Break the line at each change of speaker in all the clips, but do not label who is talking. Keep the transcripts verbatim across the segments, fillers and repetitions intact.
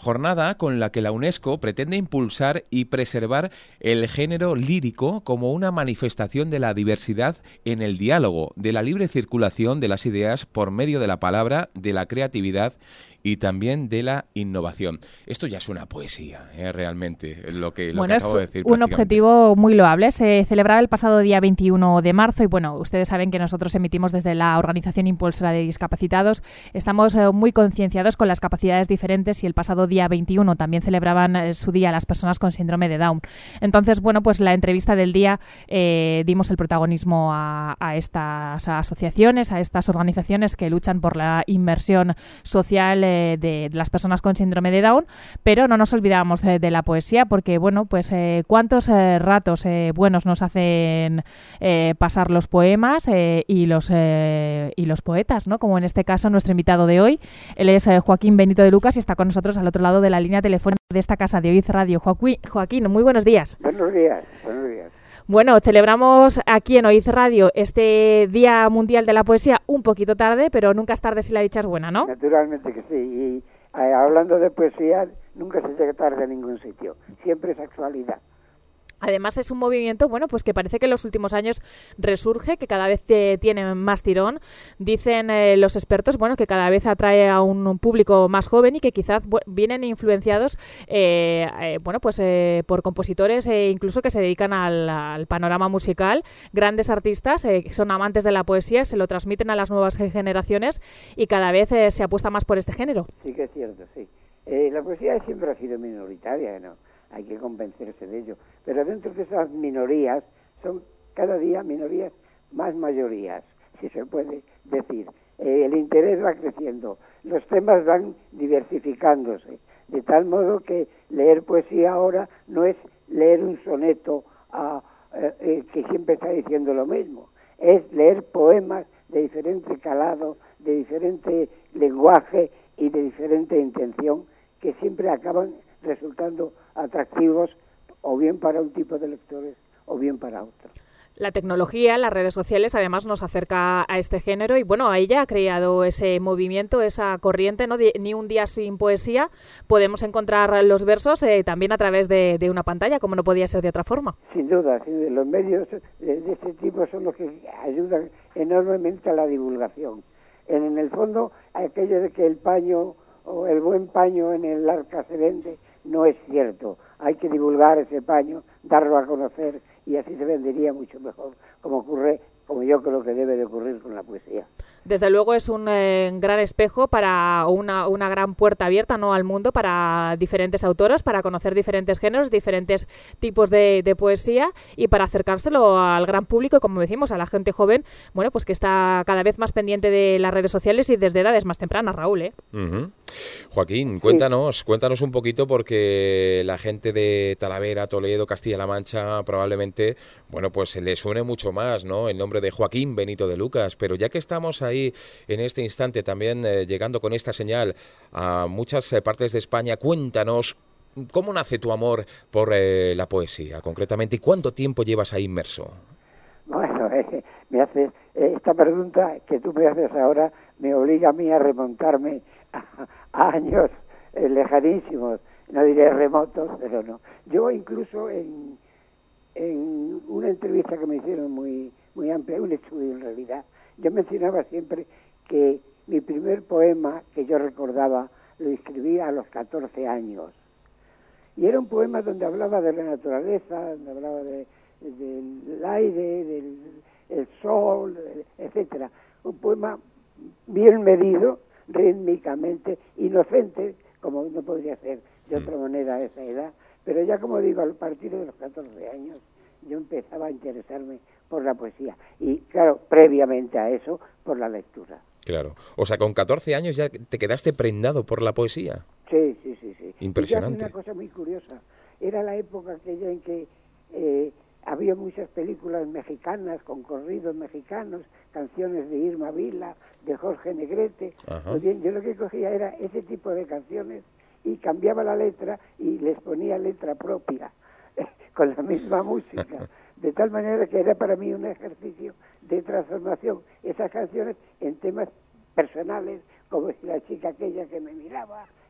jornada con la que la UNESCO pretende impulsar y preservar el género lírico como una manifestación de la diversidad en el diálogo, de la libre circulación de las ideas por medio de la palabra, de la creatividad y también de la innovación. Esto ya es una poesía, ¿eh? Realmente, lo que, lo
bueno,
que acabo de decir.
Es un objetivo muy loable. Se celebraba el pasado día veintiuno de marzo y, bueno, ustedes saben que nosotros emitimos desde la Organización Impulsora de Discapacitados. Estamos eh, muy concienciados con las capacidades diferentes y el pasado día veintiuno también celebraban eh, su día las personas con síndrome de Down. Entonces, bueno, pues la entrevista del día eh, dimos el protagonismo a, a estas asociaciones, a estas organizaciones que luchan por la inmersión social eh, De, de las personas con síndrome de Down, pero no nos olvidamos de, de la poesía porque, bueno, pues eh, cuántos eh, ratos eh, buenos nos hacen eh, pasar los poemas eh, y los eh, y los poetas, ¿no? Como en este caso nuestro invitado de hoy. Él es eh, Joaquín Benito de Lucas y está con nosotros al otro lado de la línea telefónica de esta casa de Oiz Radio. Joaquín, Joaquín, muy buenos días.
Buenos días, buenos días.
Bueno, celebramos aquí en Oiz Radio este Día Mundial de la Poesía un poquito tarde, pero nunca es tarde si la dicha es buena, ¿no?
Naturalmente que sí. Y eh, hablando de poesía, nunca se llega tarde a ningún sitio. Siempre es actualidad.
Además es un movimiento, bueno, pues que parece que en los últimos años resurge, que cada vez te, tiene más tirón. Dicen eh, los expertos, bueno, que cada vez atrae a un, un público más joven y que quizás bu- vienen influenciados, eh, eh, bueno, pues eh, por compositores e incluso que se dedican al, al panorama musical. Grandes artistas eh, que son amantes de la poesía, se lo transmiten a las nuevas generaciones y cada vez eh, se apuesta más por este género.
Sí que es cierto, sí. Eh, la poesía siempre ha sido minoritaria, ¿no? Hay que convencerse de ello. Pero dentro de esas minorías, son cada día minorías más mayorías, si se puede decir. Eh, el interés va creciendo, los temas van diversificándose, de tal modo que leer poesía ahora no es leer un soneto a, eh, eh, que siempre está diciendo lo mismo, es leer poemas de diferente calado, de diferente lenguaje y de diferente intención, que siempre acaban resultando atractivos o bien para un tipo de lectores o bien para otro.
La tecnología, las redes sociales, además nos acerca a este género y, bueno, a ella ha creado ese movimiento, esa corriente, ¿no? De, ni un día sin poesía. Podemos encontrar los versos eh, también a través de, de una pantalla, como no podía ser de otra forma.
Sin duda, sin duda. Los medios de, de este tipo son los que ayudan enormemente a la divulgación. En, en el fondo, aquello de que el paño o el buen paño en el arca se vende, no es cierto. Hay que divulgar ese paño, darlo a conocer y así se vendería mucho mejor, como ocurre, como yo creo que debe de ocurrir con la poesía.
Desde luego es un eh, gran espejo para una, una gran puerta abierta, ¿no?, al mundo para diferentes autores, para conocer diferentes géneros, diferentes tipos de, de poesía y para acercárselo al gran público, como decimos, a la gente joven, bueno, pues que está cada vez más pendiente de las redes sociales y desde edades más tempranas, Raúl, ¿eh?
Uh-huh. Joaquín, cuéntanos, sí. cuéntanos un poquito porque la gente de Talavera, Toledo, Castilla-La Mancha probablemente, bueno, pues le suene mucho más, ¿no?, el nombre de Joaquín Benito de Lucas, pero ya que estamos ahí en este instante también eh, llegando con esta señal a muchas eh, partes de España, cuéntanos cómo nace tu amor por eh, la poesía concretamente y cuánto tiempo llevas ahí inmerso.
Bueno, eh, me haces eh, esta pregunta que tú me haces ahora me obliga a mí a remontarme a, a años eh, lejanísimos, no diré remotos, pero no. Yo incluso en, en una entrevista que me hicieron muy, muy amplia, un estudio en realidad, yo mencionaba siempre que mi primer poema que yo recordaba lo escribí a los catorce años. Y era un poema donde hablaba de la naturaleza, donde hablaba de, del aire, del el sol, etcétera. Un poema bien medido, rítmicamente, inocente, como no podría ser de otra manera a esa edad. Pero ya, como digo, a partir de los catorce años yo empezaba a interesarme por la poesía y, claro, previamente a eso, por la lectura.
Claro. O sea, con catorce años ya te quedaste prendado por la poesía.
Sí, sí, sí. sí.
Impresionante.
Y una cosa muy curiosa. Era la época aquella en que eh, había muchas películas mexicanas con corridos mexicanos, canciones de Irma Vila, de Jorge Negrete. Pues bien, yo lo que cogía era ese tipo de canciones y cambiaba la letra y les ponía letra propia con la misma música, de tal manera que era para mí un ejercicio de transformación, esas canciones en temas personales, como si la chica aquella que me miraba,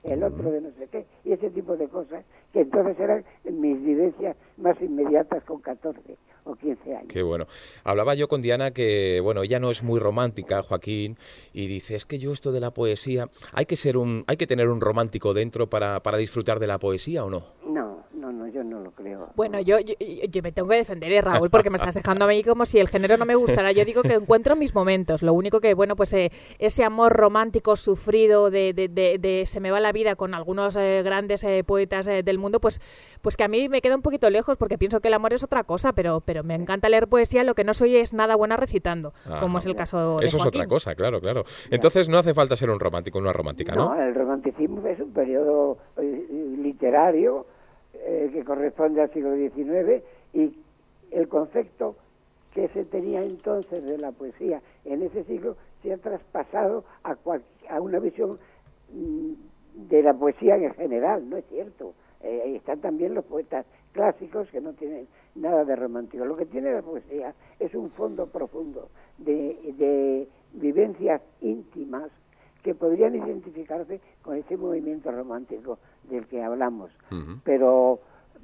el otro de no sé qué, y ese tipo de cosas, que entonces eran mis vivencias más inmediatas con catorce o quince años.
Qué bueno. Hablaba yo con Diana que, bueno, ella no es muy romántica, Joaquín, y dice, es que yo esto de la poesía, hay que ser un, hay que tener un romántico dentro para, para disfrutar de la poesía, ¿o no?
No, no, no, yo no lo creo.
Bueno, yo, yo, yo me tengo que defender, ¿eh, Raúl? Porque me estás dejando a mí como si el género no me gustara. Yo digo que encuentro mis momentos. Lo único que, bueno, pues eh, ese amor romántico sufrido de, de, de, de se me va la vida con algunos eh, grandes eh, poetas eh, del mundo, pues, pues que a mí me queda un poquito lejos porque pienso que el amor es otra cosa, pero, pero me encanta leer poesía. Lo que no soy es nada buena recitando,
Ajá,
como es el caso de
Eso
Joaquín.
es otra cosa, claro, claro. Entonces no hace falta ser un romántico, una romántica, ¿no?
No, el romanticismo es un periodo eh, literario eh, que corresponde al siglo diecinueve, y el concepto que se tenía entonces de la poesía en ese siglo se ha traspasado a, cual, a una visión mm, de la poesía en general, ¿no es cierto? Eh, están también los poetas clásicos que no tienen nada de romántico. Lo que tiene la poesía es un fondo profundo de, de vivencias íntimas que podrían identificarse con ese movimiento romántico del que hablamos. Uh-huh. Pero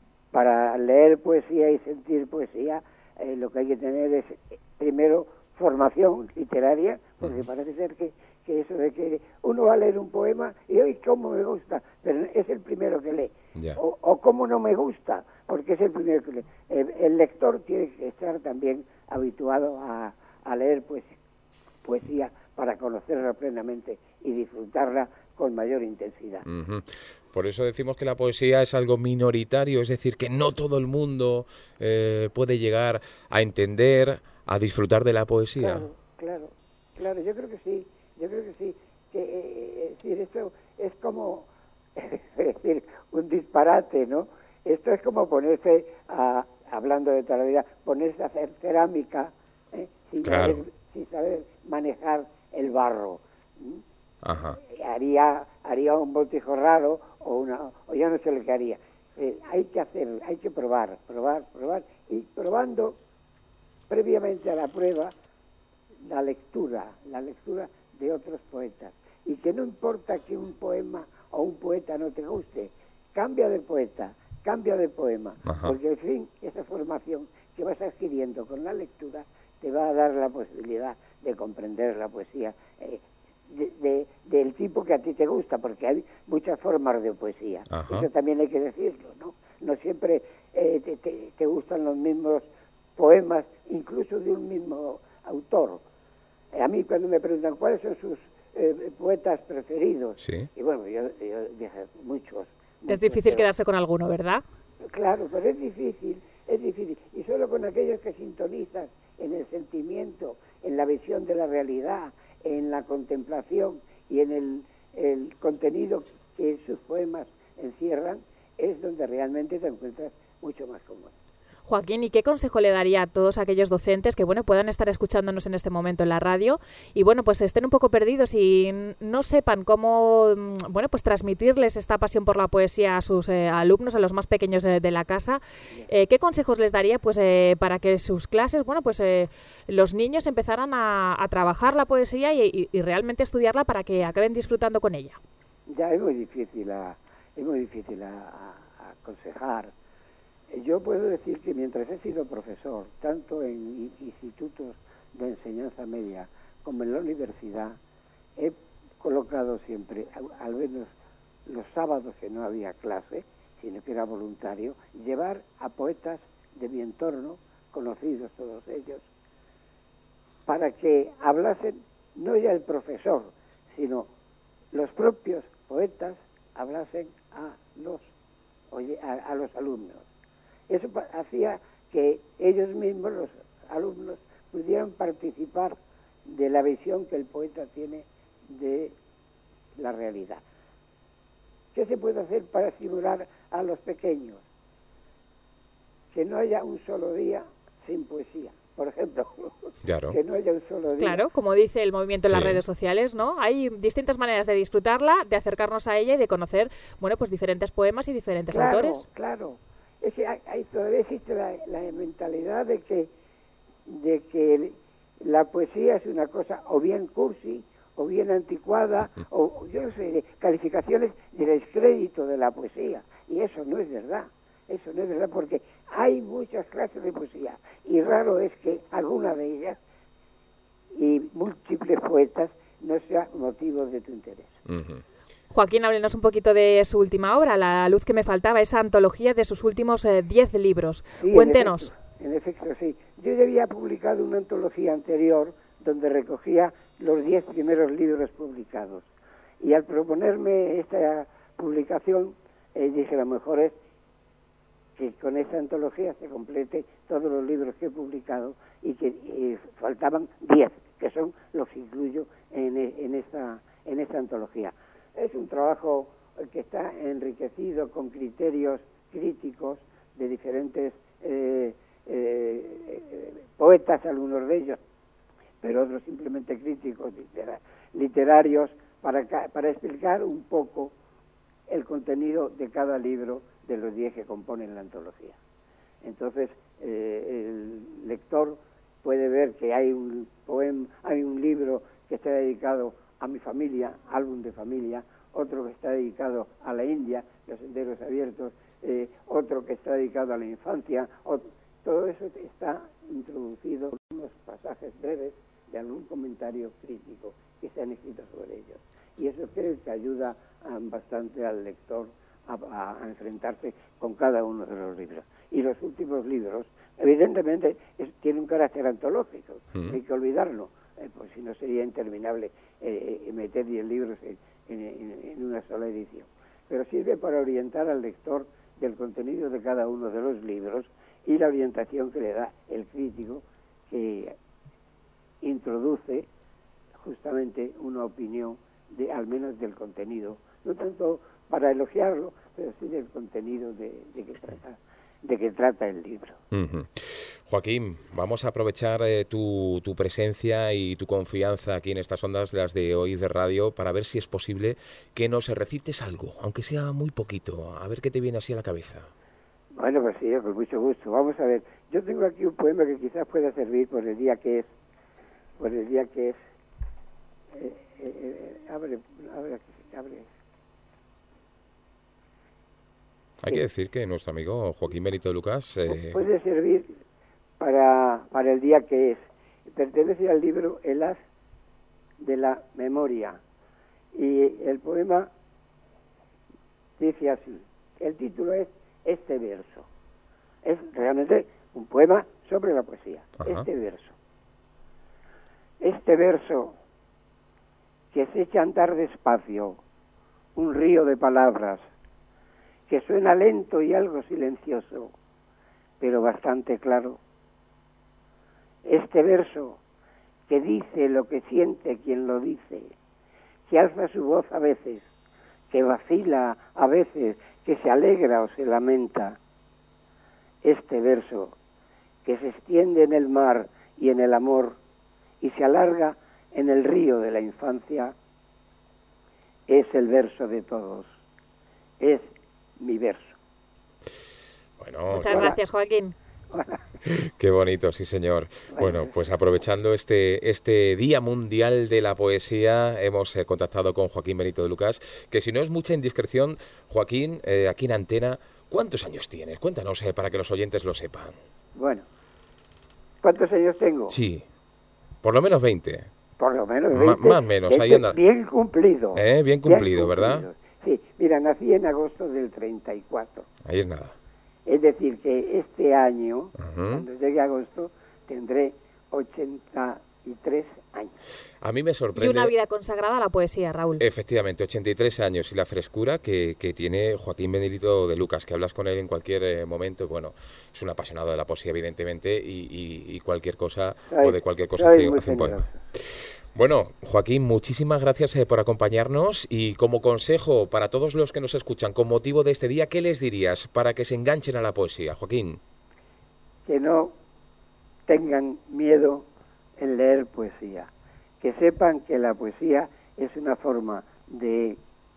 para leer poesía y sentir poesía, eh, lo que hay que tener es, primero, formación literaria, porque uh-huh. parece ser que, que eso de que uno va a leer un poema y hoy cómo me gusta, pero es el primero que lee. Yeah. O, o cómo no me gusta, porque es el primero que lee. El, el lector tiene que estar también habituado a, a leer poesía, poesía para conocerla plenamente y disfrutarla con mayor intensidad.
Uh-huh. Por eso decimos que la poesía es algo minoritario, es decir, que no todo el mundo eh, puede llegar a entender, a disfrutar de la poesía.
Claro, claro, claro, yo creo que sí, yo creo que sí. Que, eh, es decir, esto es como, es decir, un disparate, ¿no? Esto es como ponerse, a, hablando de toda la vida, ponerse a hacer cerámica, ¿eh? sin,
claro.
saber, sin saber manejar el barro.
Ajá.
Haría haría un botijo raro o una o ya no sé lo que haría. Eh, hay que hacer, hay que probar, probar, probar y probando previamente a la prueba la lectura, la lectura de otros poetas, y que no importa que un poema o un poeta no te guste, cambia de poeta, cambia de poema, Ajá. porque al fin esa formación que vas adquiriendo con la lectura te va a dar la posibilidad de comprender la poesía eh, de, de, del tipo que a ti te gusta, porque hay muchas formas de poesía. Ajá. Eso también hay que decirlo, ¿no? No siempre eh, te, te, te gustan los mismos poemas, incluso de un mismo autor. A mí cuando me preguntan cuáles son sus eh, poetas preferidos,
¿Sí?
y bueno, yo, yo dije muchos.
Es
muchos,
difícil
pero,
quedarse con alguno, ¿verdad?
Claro, pero es difícil, es difícil. Y solo con aquellos que sintonizan en el sentimiento, en la visión de la realidad, en la contemplación y en el, el contenido que sus poemas encierran, es donde realmente te encuentras mucho más cómodo.
Joaquín, ¿y qué consejo le daría a todos aquellos docentes que, bueno, puedan estar escuchándonos en este momento en la radio y, bueno, pues estén un poco perdidos y no sepan cómo, bueno, pues transmitirles esta pasión por la poesía a sus eh, alumnos, a los más pequeños de, de la casa? Eh, ¿Qué consejos les daría, pues, eh, para que sus clases, bueno, pues eh, los niños empezaran a, a trabajar la poesía y, y, y realmente estudiarla para que acaben disfrutando con ella?
Ya es muy difícil, a, es muy difícil a, a, a aconsejar. Yo puedo decir que mientras he sido profesor, tanto en institutos de enseñanza media como en la universidad, he colocado siempre, al menos los sábados que no había clase, sino que era voluntario, llevar a poetas de mi entorno, conocidos todos ellos, para que hablasen, no ya el profesor, sino los propios poetas hablasen a los, oye, a, a los alumnos. Eso hacía que ellos mismos, los alumnos, pudieran participar de la visión que el poeta tiene de la realidad. ¿Qué se puede hacer para estimular a los pequeños? Que no haya un solo día sin poesía, por ejemplo.
Claro.
Que no haya un solo día.
Claro, como dice el movimiento en sí. las redes sociales, ¿no? Hay distintas maneras de disfrutarla, de acercarnos a ella y de conocer, bueno, pues diferentes poemas y diferentes
claro,
autores.
Claro, es que hay, hay, todavía existe la, la mentalidad de que, de que la poesía es una cosa o bien cursi o bien anticuada, o yo no sé, calificaciones de descrédito de la poesía. Y eso no es verdad, eso no es verdad, porque hay muchas clases de poesía, y raro es que alguna de ellas, y múltiples poetas, no sea motivo de tu interés.
Uh-huh.
Joaquín, háblenos un poquito de su última obra, La luz que me faltaba, esa antología de sus últimos eh, diez libros.
Sí,
Cuéntenos.
En efecto, en efecto, sí. Yo ya había publicado una antología anterior donde recogía los diez primeros libros publicados. Y al proponerme esta publicación, eh, dije, lo mejor es que con esta antología se complete todos los libros que he publicado, y que eh, faltaban diez, que son los que incluyo en, en, esta, en esta antología. Es un trabajo que está enriquecido con criterios críticos de diferentes eh, eh, poetas, algunos de ellos, pero otros simplemente críticos litera- literarios, para, para explicar un poco el contenido de cada libro de los diez que componen la antología. Entonces, eh, el lector puede ver que hay un poema, hay un libro que está dedicado a mi familia, álbum de familia, otro que está dedicado a la India, los senderos abiertos, eh, otro que está dedicado a la infancia, otro, todo eso está introducido en unos pasajes breves de algún comentario crítico que se han escrito sobre ellos. Y eso creo que ayuda um, bastante al lector a, a, a enfrentarse con cada uno de los libros. Y los últimos libros, evidentemente, es, tienen un carácter antológico, mm. hay que olvidarlo, eh, pues si no sería interminable eh, meter diez libros en, en, en una sola edición. Pero sirve para orientar al lector del contenido de cada uno de los libros y la orientación que le da el crítico, que introduce justamente una opinión de al menos del contenido, no tanto para elogiarlo, pero sí del contenido de, de que trata de que trata el libro.
Uh-huh. Joaquín, vamos a aprovechar eh, tu, tu presencia y tu confianza aquí en estas ondas, las de hoy de radio, para ver si es posible que nos recites algo, aunque sea muy poquito, a ver qué te viene así a la cabeza.
Bueno, pues sí, con mucho gusto. Vamos a ver, yo tengo aquí un poema que quizás pueda servir por el día que es, por el día que es, eh, eh, eh, abre, abre, abre.
Hay que decir que nuestro amigo Joaquín Benito de Lucas... Eh...
puede servir para, para el día que es. Pertenece al libro El haz de la memoria. Y el poema dice así. El título es Este verso. Es realmente un poema sobre la poesía. Ajá. Este verso. Este verso que se echa a andar despacio, un río de palabras, que suena lento y algo silencioso, pero bastante claro. Este verso que dice lo que siente quien lo dice, que alza su voz a veces, que vacila a veces, que se alegra o se lamenta. Este verso que se extiende en el mar y en el amor y se alarga en el río de la infancia, es el verso de todos, es mi verso.
Bueno,
muchas gracias, Joaquín.
Qué bonito, sí señor. Bueno, pues aprovechando este este Día Mundial de la Poesía, hemos eh, contactado con Joaquín Benito de Lucas, que si no es mucha indiscreción, Joaquín, eh, aquí en Antena, ¿cuántos años tienes? Cuéntanos eh, para que los oyentes lo sepan.
Bueno, ¿cuántos años tengo?
Sí, por lo menos veinte.
Por lo menos veinte.
Ma, más o menos, ahí anda.
Bien cumplido.
Eh, bien cumplido, bien ¿verdad?
Cumplido. Sí, mira, nací en agosto del treinta y cuatro.
Ahí es nada.
Es decir, que este año,
uh-huh.
cuando llegue agosto, tendré ochenta y tres años.
A mí me sorprende...
Y una vida consagrada a la poesía, Raúl.
Efectivamente, ochenta y tres años y la frescura que, que tiene Joaquín Benito de Lucas, que hablas con él en cualquier eh, momento. Bueno, es un apasionado de la poesía, evidentemente, y, y, y cualquier cosa,
soy,
o de cualquier cosa hace, hace un poema. Bueno, Joaquín, muchísimas gracias eh, por acompañarnos y como consejo para todos los que nos escuchan con motivo de este día, ¿qué les dirías para que se enganchen a la poesía, Joaquín?
Que no tengan miedo en leer poesía, que sepan que la poesía es una forma de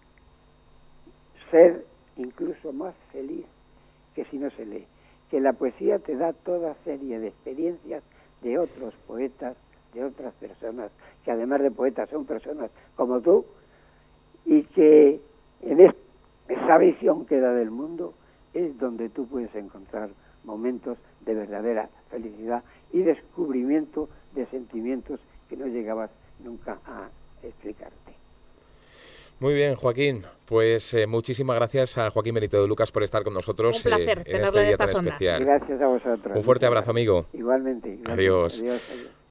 ser incluso más feliz que si no se lee, que la poesía te da toda serie de experiencias de otros poetas de otras personas, que además de poetas son personas como tú, y que en es, esa visión que da del mundo es donde tú puedes encontrar momentos de verdadera felicidad y descubrimiento de sentimientos que no llegabas nunca a explicarte.
Muy bien, Joaquín. Pues eh, muchísimas gracias a Joaquín Benito de Lucas por estar con nosotros.
Un placer
eh, en
tenerlo
este
en
día
estas
tan
ondas.
especial.
Gracias a vosotros.
Un fuerte abrazo, amigo.
Igualmente. Gracias.
Adiós.
Adiós, adiós.